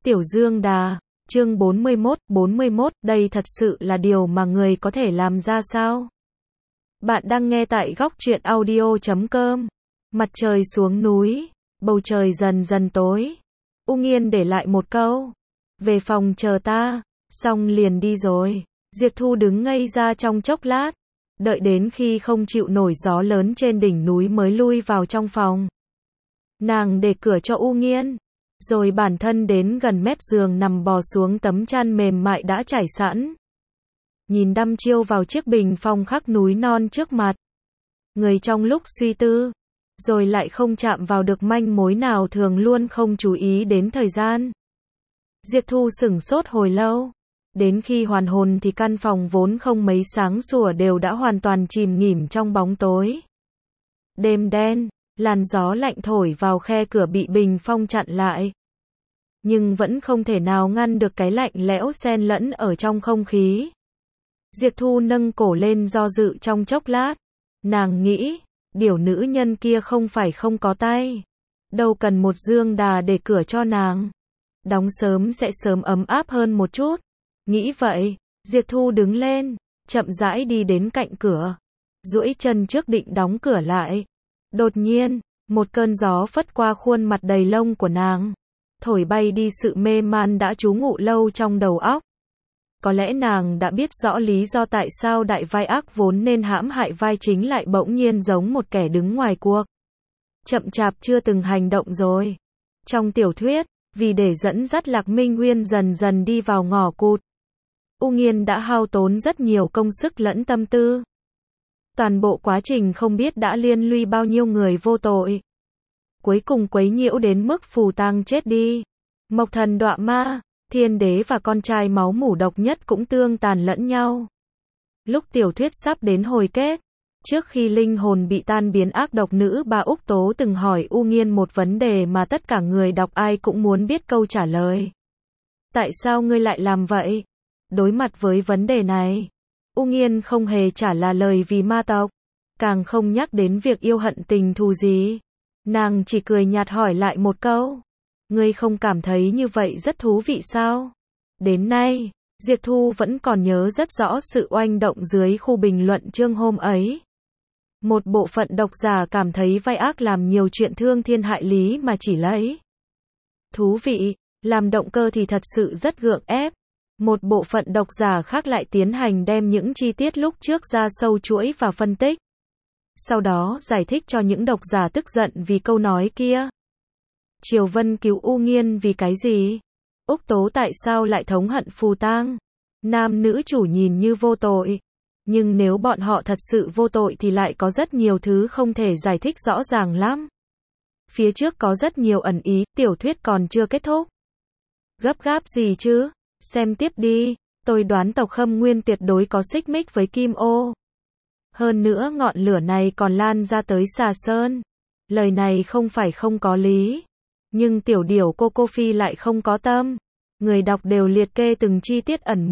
Tiểu Dương Đà, chương 41, đây thật sự là điều mà người có thể làm ra sao? Bạn đang nghe tại góc truyện audio.com. Mặt trời xuống núi, bầu trời dần dần tối. U Nghiên để lại một câu. Về phòng chờ ta, xong liền đi rồi. Diệp Thu đứng ngây ra trong chốc lát. Đợi đến khi không chịu nổi gió lớn trên đỉnh núi mới lui vào trong phòng. Nàng để cửa cho U Nghiên. Rồi bản thân đến gần mép giường nằm bò xuống tấm chăn mềm mại đã trải sẵn. Nhìn đăm chiêu vào chiếc bình phong khắc núi non trước mặt. Người trong lúc suy tư, rồi lại không chạm vào được manh mối nào thường luôn không chú ý đến thời gian. Diệp Thu sửng sốt hồi lâu. Đến khi hoàn hồn thì căn phòng vốn không mấy sáng sủa đều đã hoàn toàn chìm nghỉm trong bóng tối. Đêm đen. Làn gió lạnh thổi vào khe cửa bị bình phong chặn lại. Nhưng vẫn không thể nào ngăn được cái lạnh lẽo xen lẫn ở trong không khí. Diệp Thu nâng cổ lên do dự trong chốc lát. Nàng nghĩ, điều nữ nhân kia không phải không có tay. Đâu cần một Dương Đà để cửa cho nàng. Đóng sớm sẽ sớm ấm áp hơn một chút. Nghĩ vậy, Diệp Thu đứng lên, chậm rãi đi đến cạnh cửa. Duỗi chân trước định đóng cửa lại. Đột nhiên, một cơn gió phất qua khuôn mặt đầy lông của nàng, thổi bay đi sự mê man đã trú ngụ lâu trong đầu óc. Có lẽ nàng đã biết rõ lý do tại sao đại vai ác vốn nên hãm hại vai chính lại bỗng nhiên giống một kẻ đứng ngoài cuộc. Chậm chạp chưa từng hành động rồi. Trong tiểu thuyết, vì để dẫn dắt Lạc Minh Uyên dần dần đi vào ngõ cụt, U Nghiên đã hao tốn rất nhiều công sức lẫn tâm tư. Toàn bộ quá trình không biết đã liên lụy bao nhiêu người vô tội. Cuối cùng quấy nhiễu đến mức Phù Tang chết đi. Mộc Thần đọa ma, Thiên Đế và con trai máu mủ độc nhất cũng tương tàn lẫn nhau. Lúc tiểu thuyết sắp đến hồi kết, trước khi linh hồn bị tan biến ác độc nữ bà Úc Tố từng hỏi U Nghiên một vấn đề mà tất cả người đọc ai cũng muốn biết câu trả lời. Tại sao ngươi lại làm vậy? Đối mặt với vấn đề này, U Nghiên không hề trả lời vì ma tộc, càng không nhắc đến việc yêu hận tình thù gì. Nàng chỉ cười nhạt hỏi lại một câu. Ngươi không cảm thấy như vậy rất thú vị sao? Đến nay, Diệp Thu vẫn còn nhớ rất rõ sự oanh động dưới khu bình luận chương hôm ấy. Một bộ phận độc giả cảm thấy vai ác làm nhiều chuyện thương thiên hại lý mà chỉ lấy thú vị, làm động cơ thì thật sự rất gượng ép. Một bộ phận độc giả khác lại tiến hành đem những chi tiết lúc trước ra sâu chuỗi và phân tích. Sau đó giải thích cho những độc giả tức giận vì câu nói kia. Triều Vân cứu U Nghiên vì cái gì? Úc Tố tại sao lại thống hận Phù Tang? Nam nữ chủ nhìn như vô tội. Nhưng nếu bọn họ thật sự vô tội thì lại có rất nhiều thứ không thể giải thích rõ ràng lắm. Phía trước có rất nhiều ẩn ý, tiểu thuyết còn chưa kết thúc. Gấp gáp gì chứ? Xem tiếp đi, tôi đoán tộc Khâm Nguyên tuyệt đối có xích mích với Kim Ô. Hơn nữa ngọn lửa này còn lan ra tới Xà Sơn. Lời này không phải không có lý. Nhưng tiểu điểu Cô Phi lại không có tâm. Người đọc đều liệt kê từng chi tiết ẩn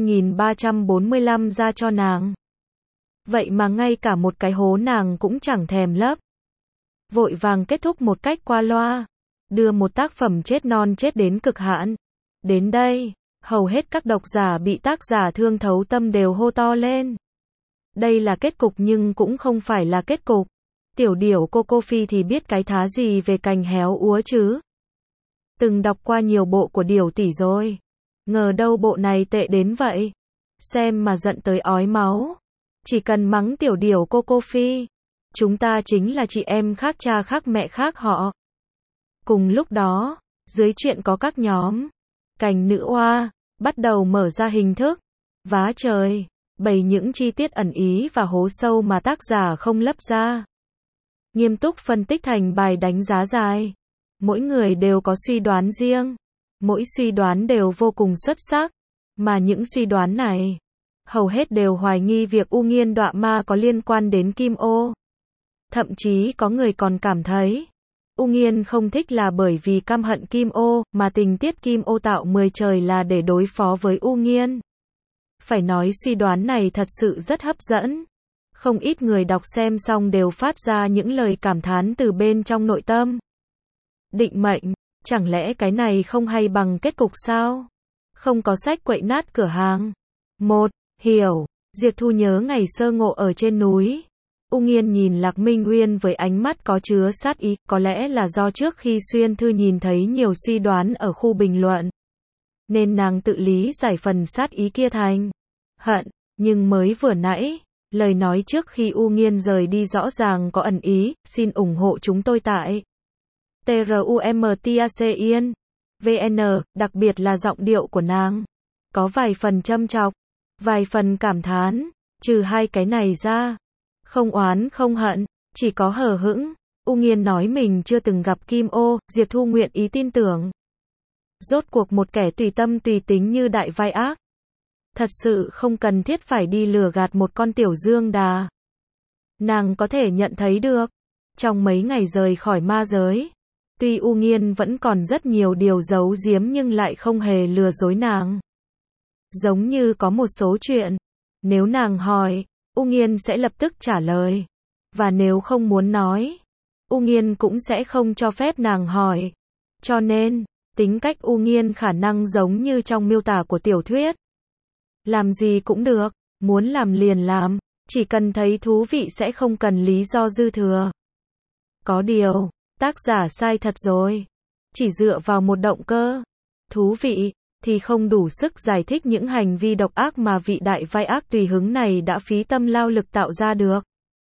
12.345 ra cho nàng. Vậy mà ngay cả một cái hố nàng cũng chẳng thèm lấp. Vội vàng kết thúc một cách qua loa. Đưa một tác phẩm chết non chết đến cực hạn. Đến đây, hầu hết các độc giả bị tác giả thương thấu tâm đều hô to lên. Đây là kết cục nhưng cũng không phải là kết cục. Tiểu điểu Cô Phi thì biết cái thá gì về cành héo úa chứ. Từng đọc qua nhiều bộ của Điểu tỷ rồi. Ngờ đâu bộ này tệ đến vậy. Xem mà giận tới ói máu. Chỉ cần mắng tiểu điểu Cô Phi. Chúng ta chính là chị em khác cha khác mẹ khác họ. Cùng lúc đó, dưới truyện có các nhóm Cành nữ oa bắt đầu mở ra hình thức vá trời, bày những chi tiết ẩn ý và hố sâu mà tác giả không lấp ra. Nghiêm túc phân tích thành bài đánh giá dài. Mỗi người đều có suy đoán riêng. Mỗi suy đoán đều vô cùng xuất sắc. Mà những suy đoán này, hầu hết đều hoài nghi việc U Nghiên đọa ma có liên quan đến Kim Ô. Thậm chí có người còn cảm thấy U Nghiên không thích là bởi vì căm hận Kim Ô, mà tình tiết Kim Ô tạo 10 trời là để đối phó với U Nghiên. Phải nói suy đoán này thật sự rất hấp dẫn. Không ít người đọc xem xong đều phát ra những lời cảm thán từ bên trong nội tâm. Định mệnh, Chẳng lẽ cái này không hay bằng kết cục sao? Không có sách quậy nát cửa hàng. Hiểu. Diệp Thu nhớ ngày sơ ngộ ở trên núi. U Nghiên nhìn Lạc Minh Uyên với ánh mắt có chứa sát ý, có lẽ là do trước khi xuyên thư nhìn thấy nhiều suy đoán ở khu bình luận, nên nàng tự lý giải phần sát ý kia thành hận, nhưng mới vừa nãy, lời nói trước khi U Nghiên rời đi rõ ràng có ẩn ý, xin ủng hộ chúng tôi tại TRUMTACIN VN, đặc biệt là giọng điệu của nàng. Có vài phần châm chọc, vài phần cảm thán, trừ hai cái này ra. Không oán không hận, chỉ có hờ hững. U Nghiên nói mình chưa từng gặp Kim Ô, Diệp Thu nguyện ý tin tưởng. Rốt cuộc một kẻ tùy tâm tùy tính như đại vai ác, thật sự không cần thiết phải đi lừa gạt một con tiểu dương đà. Nàng có thể nhận thấy được, trong mấy ngày rời khỏi ma giới, tuy U Nghiên vẫn còn rất nhiều điều giấu giếm nhưng lại không hề lừa dối nàng. Giống như có một số chuyện, nếu nàng hỏi, U Nghiên sẽ lập tức trả lời. Và nếu không muốn nói, U Nghiên cũng sẽ không cho phép nàng hỏi. Cho nên, tính cách U Nghiên khả năng giống như trong miêu tả của tiểu thuyết. Làm gì cũng được, muốn làm liền làm, chỉ cần thấy thú vị sẽ không cần lý do dư thừa. Có điều, tác giả sai thật rồi. Chỉ dựa vào một động cơ thú vị thì không đủ sức giải thích những hành vi độc ác mà vị đại vai ác tùy hứng này đã phí tâm lao lực tạo ra được.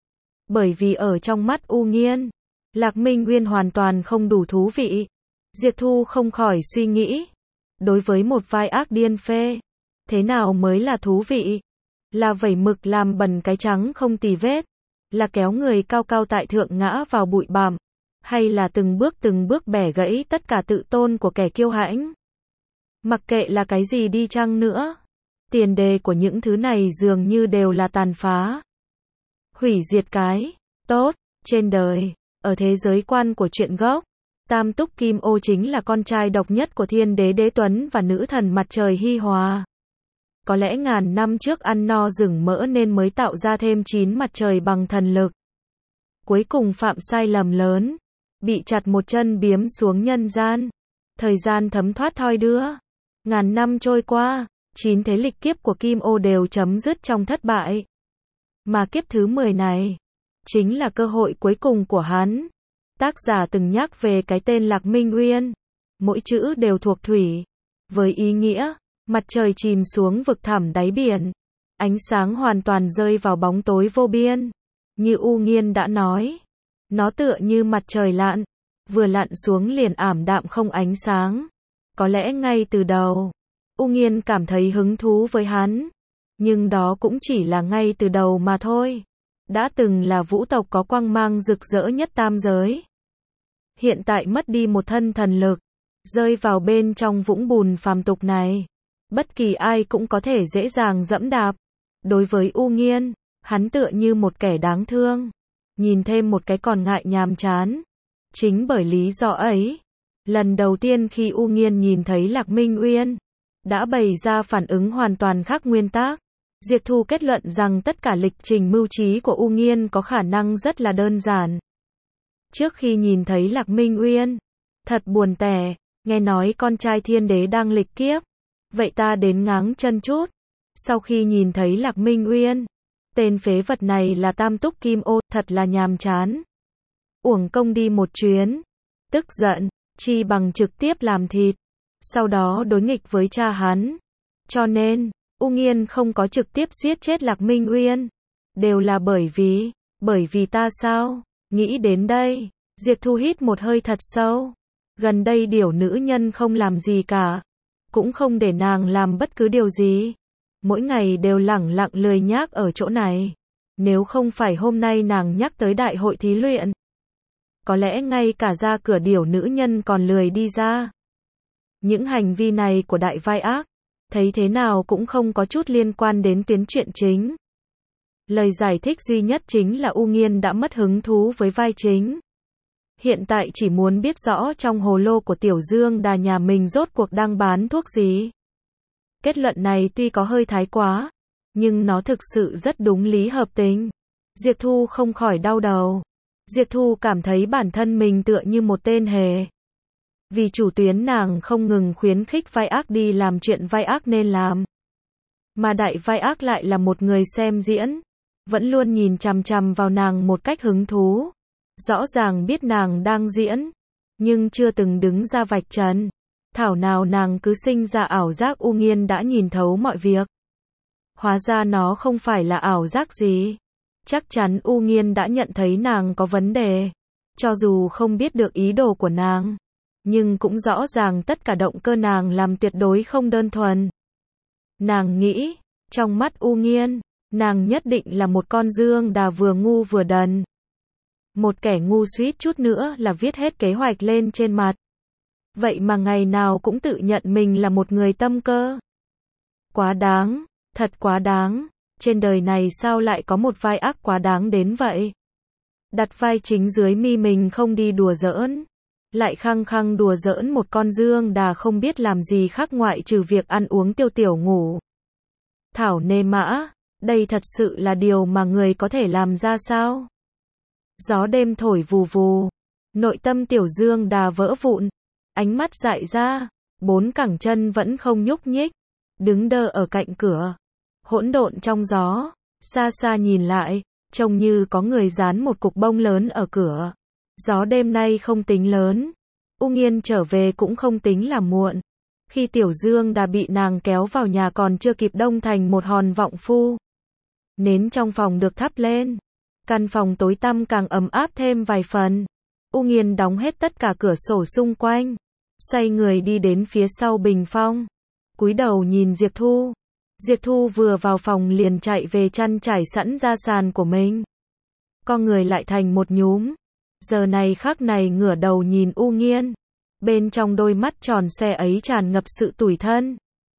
Bởi vì ở trong mắt U Nghiên, Lạc Minh Uyên hoàn toàn không đủ thú vị. Diệp Thu không khỏi suy nghĩ, đối với một vai ác điên phê, thế nào mới là thú vị? Là vẩy mực làm bẩn cái trắng không tì vết? Là kéo người cao cao tại thượng ngã vào bụi bặm? Hay là từng bước bẻ gãy tất cả tự tôn của kẻ kiêu hãnh? Mặc kệ là cái gì đi chăng nữa, tiền đề của những thứ này dường như đều là tàn phá, hủy diệt cái tốt trên đời. Ở thế giới quan của truyện gốc, Tam Túc Kim Ô chính là con trai độc nhất của Thiên Đế Đế Tuấn và nữ thần mặt trời Hi Hòa. Có lẽ ngàn năm trước ăn no rừng mỡ nên mới tạo ra thêm 9 mặt trời bằng thần lực. Cuối cùng phạm sai lầm lớn, bị chặt một chân biếm xuống nhân gian. Thời gian thấm thoát thoi đưa. Ngàn năm trôi qua, 9 thế lịch kiếp của Kim Ô đều chấm dứt trong thất bại. Mà kiếp thứ 10 này, chính là cơ hội cuối cùng của hắn. Tác giả từng nhắc về cái tên Lạc Minh Uyên. Mỗi chữ đều thuộc thủy. Với ý nghĩa, mặt trời chìm xuống vực thẳm đáy biển. Ánh sáng hoàn toàn rơi vào bóng tối vô biên. Như U Nghiên đã nói, nó tựa như mặt trời lặn, vừa lặn xuống liền ảm đạm không ánh sáng. Có lẽ ngay từ đầu, U Nghiên cảm thấy hứng thú với hắn. Nhưng đó cũng chỉ là ngay từ đầu mà thôi. Đã từng là vũ tộc có quang mang rực rỡ nhất tam giới. Hiện tại mất đi một thân thần lực, rơi vào bên trong vũng bùn phàm tục này. Bất kỳ ai cũng có thể dễ dàng dẫm đạp. Đối với U Nghiên, hắn tựa như một kẻ đáng thương. Nhìn thêm một cái còn ngại nhàm chán. Chính bởi lý do ấy, lần đầu tiên khi U Nghiên nhìn thấy Lạc Minh Uyên, đã bày ra phản ứng hoàn toàn khác nguyên tắc. Diệp Thu kết luận rằng tất cả lịch trình mưu trí của U Nghiên có khả năng rất là đơn giản. Trước khi nhìn thấy Lạc Minh Uyên, thật buồn tẻ, nghe nói con trai Thiên Đế đang lịch kiếp. Vậy ta đến ngáng chân chút. Sau khi nhìn thấy Lạc Minh Uyên, tên phế vật này là Tam Túc Kim Ô, thật là nhàm chán. Uổng công đi một chuyến. Tức giận, chi bằng trực tiếp làm thịt. Sau đó đối nghịch với cha hắn. Cho nên, U Nghiên không có trực tiếp giết chết Lạc Minh Uyên. Đều là bởi vì ta sao? Nghĩ đến đây, Diệp Thu hít một hơi thật sâu. Gần đây điểu nữ nhân không làm gì cả. Cũng không để nàng làm bất cứ điều gì. Mỗi ngày đều lẳng lặng lười nhác ở chỗ này. Nếu không phải hôm nay nàng nhắc tới đại hội thí luyện, có lẽ ngay cả ra cửa điểu nữ nhân còn lười đi ra. Những hành vi này của đại vai ác, thấy thế nào cũng không có chút liên quan đến tuyến truyện chính. Lời giải thích duy nhất chính là U Nghiên đã mất hứng thú với vai chính. Hiện tại chỉ muốn biết rõ trong hồ lô của Tiểu Dương Đà nhà mình rốt cuộc đang bán thuốc gì. Kết luận này tuy có hơi thái quá, nhưng nó thực sự rất đúng lý hợp tình. Diệp Thu không khỏi đau đầu. Diệp Thu cảm thấy bản thân mình tựa như một tên hề. Vì chủ tuyến nàng không ngừng khuyến khích vai ác đi làm chuyện vai ác nên làm. Mà đại vai ác lại là một người xem diễn, vẫn luôn nhìn chằm chằm vào nàng một cách hứng thú. Rõ ràng biết nàng đang diễn, nhưng chưa từng đứng ra vạch trần. Thảo nào nàng cứ sinh ra ảo giác U Nghiên đã nhìn thấu mọi việc. Hóa ra nó không phải là ảo giác gì. Chắc chắn U Nghiên đã nhận thấy nàng có vấn đề. Cho dù không biết được ý đồ của nàng, nhưng cũng rõ ràng tất cả động cơ nàng làm tuyệt đối không đơn thuần. Nàng nghĩ, trong mắt U Nghiên, nàng nhất định là một con Dương Đà vừa ngu vừa đần. Một kẻ ngu suýt chút nữa là viết hết kế hoạch lên trên mặt. Vậy mà ngày nào cũng tự nhận mình là một người tâm cơ. Quá đáng, thật quá đáng. Trên đời này sao lại có một vai ác quá đáng đến vậy? Đặt vai chính dưới mi mình không đi đùa giỡn, lại khăng khăng đùa giỡn một con Dương Đà không biết làm gì khác ngoại trừ việc ăn uống tiêu tiểu ngủ. Thảo nê mã, đây thật sự là điều mà người có thể làm ra sao? Gió đêm thổi vù vù, nội tâm tiểu Dương Đà vỡ vụn, ánh mắt dại ra, bốn cẳng chân vẫn không nhúc nhích, đứng đơ ở cạnh cửa, hỗn độn trong gió, xa xa nhìn lại, trông như có người dán một cục bông lớn ở cửa. Gió đêm nay không tính lớn, U Nghiên trở về cũng không tính là muộn. Khi tiểu Dương Đà bị nàng kéo vào nhà còn chưa kịp đông thành một hòn vọng phu. Nến trong phòng được thắp lên, căn phòng tối tăm càng ấm áp thêm vài phần. U Nghiên đóng hết tất cả cửa sổ xung quanh, xoay người đi đến phía sau bình phong, cúi đầu nhìn Diệp Thu. Diệp Thu vừa vào phòng liền chạy về chăn trải sẵn ra sàn của mình. Con người lại thành một nhúm. Giờ này khắc này ngửa đầu nhìn U Nghiên. Bên trong đôi mắt tròn xoe ấy tràn ngập sự tủi thân.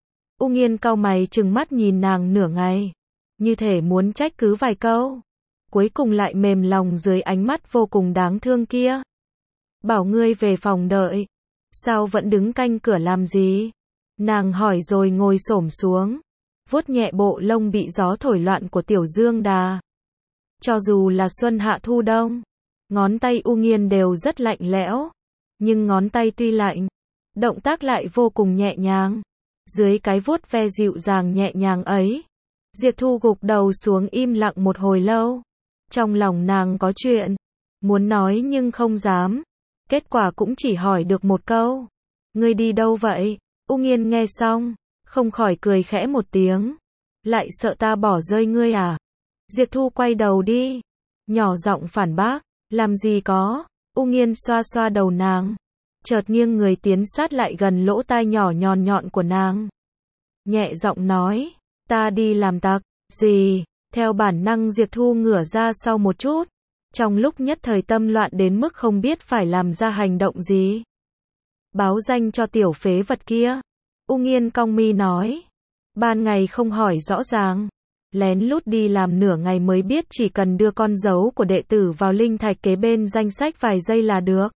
U Nghiên cau mày trừng mắt nhìn nàng nửa ngày, như thể muốn trách cứ vài câu. Cuối cùng lại mềm lòng dưới ánh mắt vô cùng đáng thương kia. Bảo ngươi về phòng đợi. Sao vẫn đứng canh cửa làm gì? Nàng hỏi rồi ngồi xổm xuống, vuốt nhẹ bộ lông bị gió thổi loạn của tiểu Dương Đà. Cho dù là xuân hạ thu đông, ngón tay U Nghiên đều rất lạnh lẽo. Nhưng ngón tay tuy lạnh, động tác lại vô cùng nhẹ nhàng. Dưới cái vuốt ve dịu dàng nhẹ nhàng ấy, Diệp Thu gục đầu xuống im lặng một hồi lâu. Trong lòng nàng có chuyện muốn nói nhưng không dám. Kết quả cũng chỉ hỏi được một câu. Ngươi đi đâu vậy? U Nghiên nghe xong, không khỏi cười khẽ một tiếng. Lại sợ ta bỏ rơi ngươi à? Diệp Thu quay đầu đi, nhỏ giọng phản bác. Làm gì có? U Nghiên xoa xoa đầu nàng, chợt nghiêng người tiến sát lại gần lỗ tai nhỏ nhọn nhọn của nàng. Nhẹ giọng nói, ta đi làm tặc. Gì? Theo bản năng Diệp Thu ngửa ra sau một chút. Trong lúc nhất thời tâm loạn đến mức không biết phải làm ra hành động gì. Báo danh cho tiểu phế vật kia. U Nghiên cong mi nói. Ban ngày không hỏi rõ ràng, lén lút đi làm nửa ngày mới biết chỉ cần đưa con dấu của đệ tử vào linh thạch kế bên danh sách vài giây là được.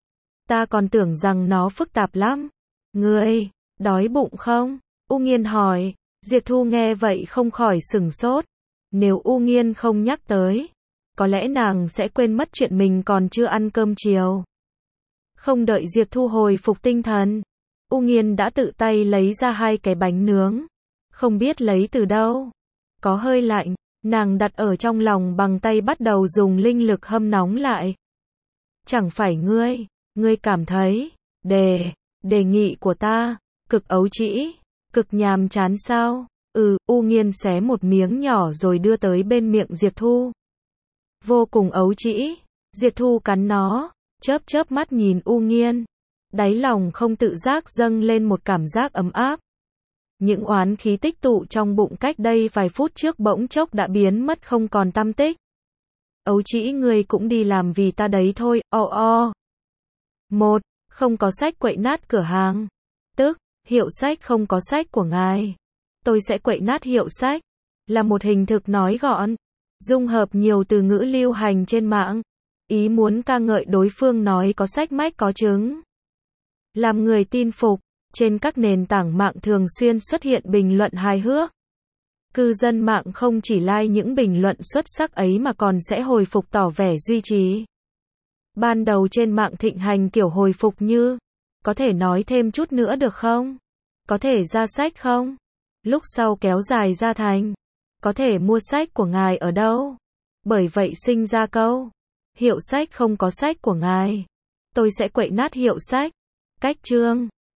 Ta còn tưởng rằng nó phức tạp lắm. Ngươi, đói bụng không? U Nghiên hỏi. Diệp Thu nghe vậy không khỏi sửng sốt. Nếu U Nghiên không nhắc tới, có lẽ nàng sẽ quên mất chuyện mình còn chưa ăn cơm chiều. Không đợi Diệp Thu hồi phục tinh thần, U Nghiên đã tự tay lấy ra 2 cái bánh nướng. Không biết lấy từ đâu. Có hơi lạnh, nàng đặt ở trong lòng bằng tay bắt đầu dùng linh lực hâm nóng lại. Chẳng phải ngươi cảm thấy, đề nghị của ta, cực ấu trĩ, cực nhàm chán sao? U Nghiên xé một miếng nhỏ rồi đưa tới bên miệng Diệp Thu. Vô cùng ấu trĩ. Diệp Thu cắn nó, chớp mắt nhìn U Nghiên. Đáy lòng không tự giác dâng lên một cảm giác ấm áp. Những oán khí tích tụ trong bụng cách đây vài phút trước bỗng chốc đã biến mất không còn tăm tích. Ấu trĩ ngươi cũng đi làm vì ta đấy thôi. 1. Không có sách quậy nát cửa hàng. Tức, hiệu sách không có sách của ngài. Tôi sẽ quậy nát hiệu sách. Là một hình thực nói gọn, dung hợp nhiều từ ngữ lưu hành trên mạng. Ý muốn ca ngợi đối phương nói có sách mách có chứng. Làm người tin phục. Trên các nền tảng mạng thường xuyên xuất hiện bình luận hài hước. Cư dân mạng không chỉ like những bình luận xuất sắc ấy mà còn sẽ hồi phục tỏ vẻ duy trì. Ban đầu trên mạng thịnh hành kiểu hồi phục như Có thể nói thêm chút nữa được không? Có thể ra sách không? Lúc sau kéo dài ra thành. Có thể mua sách của ngài ở đâu? Bởi vậy sinh ra câu. Hiệu sách không có sách của ngài. Tôi sẽ quậy nát hiệu sách. Cách chương.